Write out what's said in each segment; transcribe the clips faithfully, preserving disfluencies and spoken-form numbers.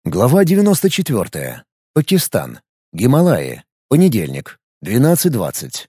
Глава девяносто четвёртая. Пакистан. Гималаи. Понедельник. двенадцать двадцать.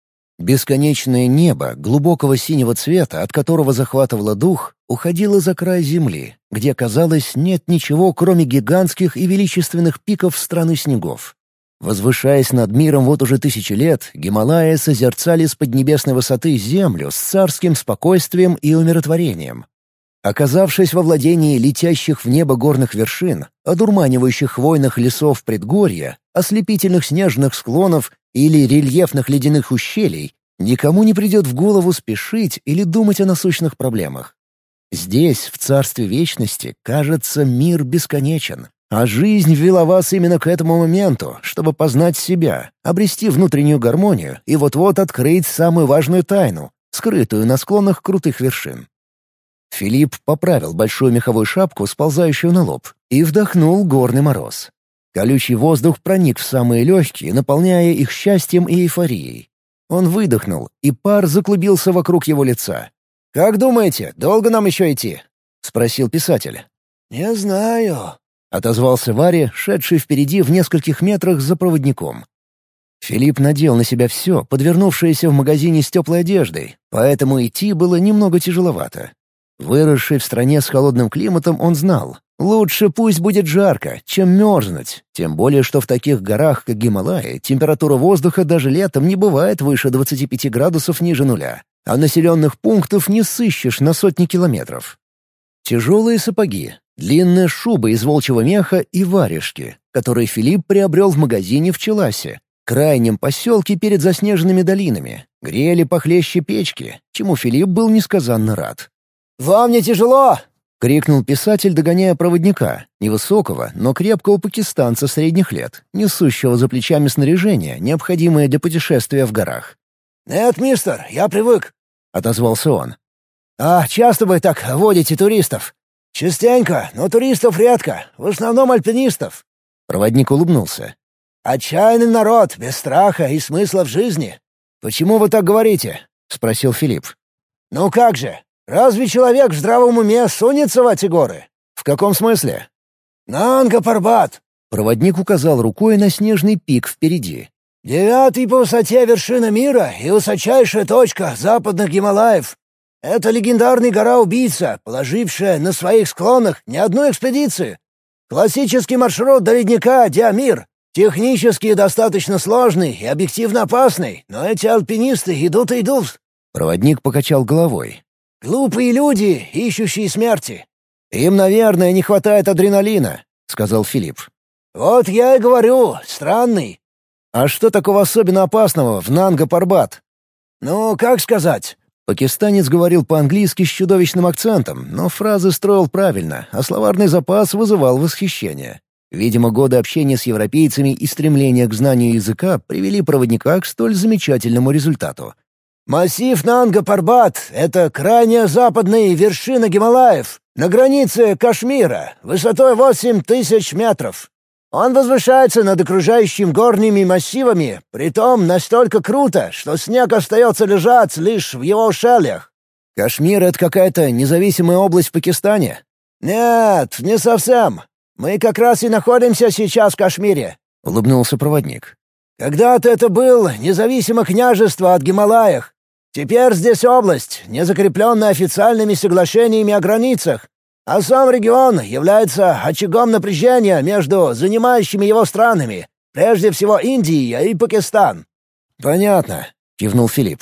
Бесконечное небо глубокого синего цвета, от которого захватывало дух, уходило за край земли, где, казалось, нет ничего, кроме гигантских и величественных пиков страны снегов. Возвышаясь над миром вот уже тысячи лет, Гималаи созерцали с поднебесной высоты землю с царским спокойствием и умиротворением. Оказавшись во владении летящих в небо горных вершин, одурманивающих хвойных лесов предгорья, ослепительных снежных склонов или рельефных ледяных ущелий, никому не придет в голову спешить или думать о насущных проблемах. Здесь, в царстве вечности, кажется, мир бесконечен, а жизнь ввела вас именно к этому моменту, чтобы познать себя, обрести внутреннюю гармонию и вот-вот открыть самую важную тайну, скрытую на склонах крутых вершин. Филипп поправил большую меховую шапку, сползающую на лоб, и вдохнул горный мороз. Колючий воздух проник в самые легкие, наполняя их счастьем и эйфорией. Он выдохнул, и пар заклубился вокруг его лица. «Как думаете, долго нам еще идти?» — спросил писатель. «Не знаю», — отозвался Варя, шедший впереди в нескольких метрах за проводником. Филипп надел на себя все, подвернувшееся в магазине с теплой одеждой, поэтому идти было немного тяжеловато. Выросший в стране с холодным климатом, он знал, лучше пусть будет жарко, чем мерзнуть, тем более что в таких горах, как Гималаи, температура воздуха даже летом не бывает выше двадцати пяти градусов ниже нуля, а населенных пунктов не сыщешь на сотни километров. Тяжелые сапоги, длинная шуба из волчьего меха и варежки, которые Филипп приобрел в магазине в Челасе, крайнем поселке перед заснеженными долинами, грели похлеще печки, чему Филипп был несказанно рад. «Вам не тяжело?» — крикнул писатель, догоняя проводника, невысокого, но крепкого пакистанца средних лет, несущего за плечами снаряжение, необходимое для путешествия в горах. «Нет, мистер, я привык», — отозвался он. «А часто вы так водите туристов?» «Частенько, но туристов редко, в основном альпинистов». Проводник улыбнулся. «Отчаянный народ, без страха и смысла в жизни». «Почему вы так говорите?» — спросил Филипп. «Ну как же? Разве человек в здравом уме сунется в эти горы?» «В каком смысле?» «Нанга-Парбат!» Проводник указал рукой на снежный пик впереди. «Девятый по высоте вершина мира и высочайшая точка западных Гималаев. Это легендарная гора-убийца, положившая на своих склонах не одну экспедицию. Классический маршрут до ледника Диамир. Технически достаточно сложный и объективно опасный, но эти альпинисты идут и идут». Проводник покачал головой. «Глупые люди, ищущие смерти». «Им, наверное, не хватает адреналина», — сказал Филипп. «Вот я и говорю, странный». «А что такого особенно опасного в Нанга-Парбат?» «Ну, как сказать?» Пакистанец говорил по-английски с чудовищным акцентом, но фразы строил правильно, а словарный запас вызывал восхищение. Видимо, годы общения с европейцами и стремление к знанию языка привели проводника к столь замечательному результату. «Массив Нанга-Парбат — это крайняя западная вершина Гималаев, на границе Кашмира, высотой восемь тысяч метров. Он возвышается над окружающими горными массивами, притом настолько круто, что снег остается лежать лишь в его ущельях». «Кашмир — это какая-то независимая область в Пакистане?» «Нет, не совсем. Мы как раз и находимся сейчас в Кашмире», — улыбнулся проводник. «Когда-то это было независимое княжество от Гималаев. Теперь здесь область, не закрепленная официальными соглашениями о границах, а сам регион является очагом напряжения между занимающими его странами, прежде всего Индией и Пакистан». «Понятно», — кивнул Филипп.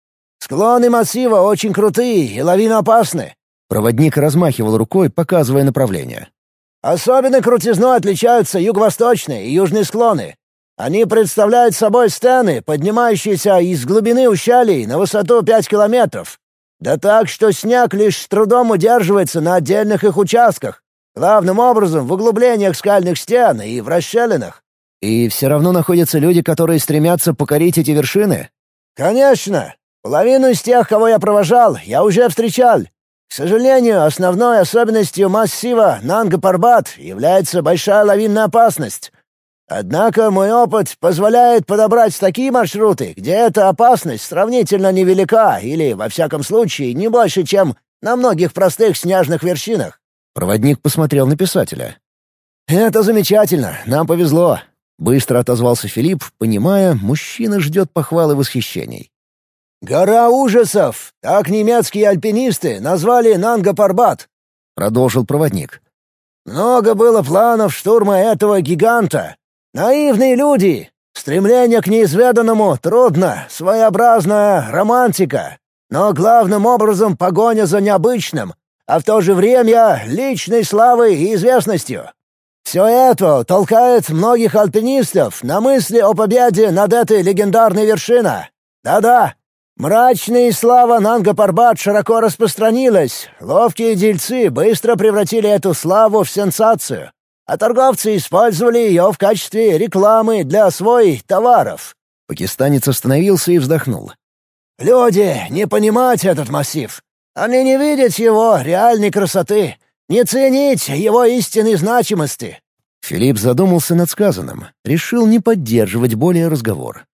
«Склоны массива очень крутые и лавиноопасны». Проводник размахивал рукой, показывая направление. «Особенно крутизной отличаются юго-восточные и южные склоны. Они представляют собой стены, поднимающиеся из глубины ущелий на высоту пять километров. Да так, что снег лишь с трудом удерживается на отдельных их участках, главным образом в углублениях скальных стен и в расщелинах». «И все равно находятся люди, которые стремятся покорить эти вершины?» «Конечно. Половину из тех, кого я провожал, я уже встречал. К сожалению, основной особенностью массива Нанга-Парбат является большая лавинная опасность. Однако мой опыт позволяет подобрать такие маршруты, где эта опасность сравнительно невелика или, во всяком случае, не больше, чем на многих простых снежных вершинах. Проводник посмотрел на писателя. «Это замечательно, нам повезло», — быстро отозвался Филипп, понимая, мужчина ждет похвалы и восхищений. «Гора ужасов! Так немецкие альпинисты назвали Нанга-Парбат», — продолжил проводник. «Много было планов штурма этого гиганта. Наивные люди. Стремление к неизведанному трудно, своеобразная романтика. Но главным образом погоня за необычным, а в то же время личной славой и известностью. Все это толкает многих альпинистов на мысли о победе над этой легендарной вершиной. Да-да, мрачная слава Нанга-Парбат широко распространилась. Ловкие дельцы быстро превратили эту славу в сенсацию, а торговцы использовали ее в качестве рекламы для своих товаров». Пакистанец остановился и вздохнул. «Люди не понимают этот массив. Они не видят его реальной красоты, не ценить его истинной значимости». Филипп задумался над сказанным, решил не поддерживать более разговор.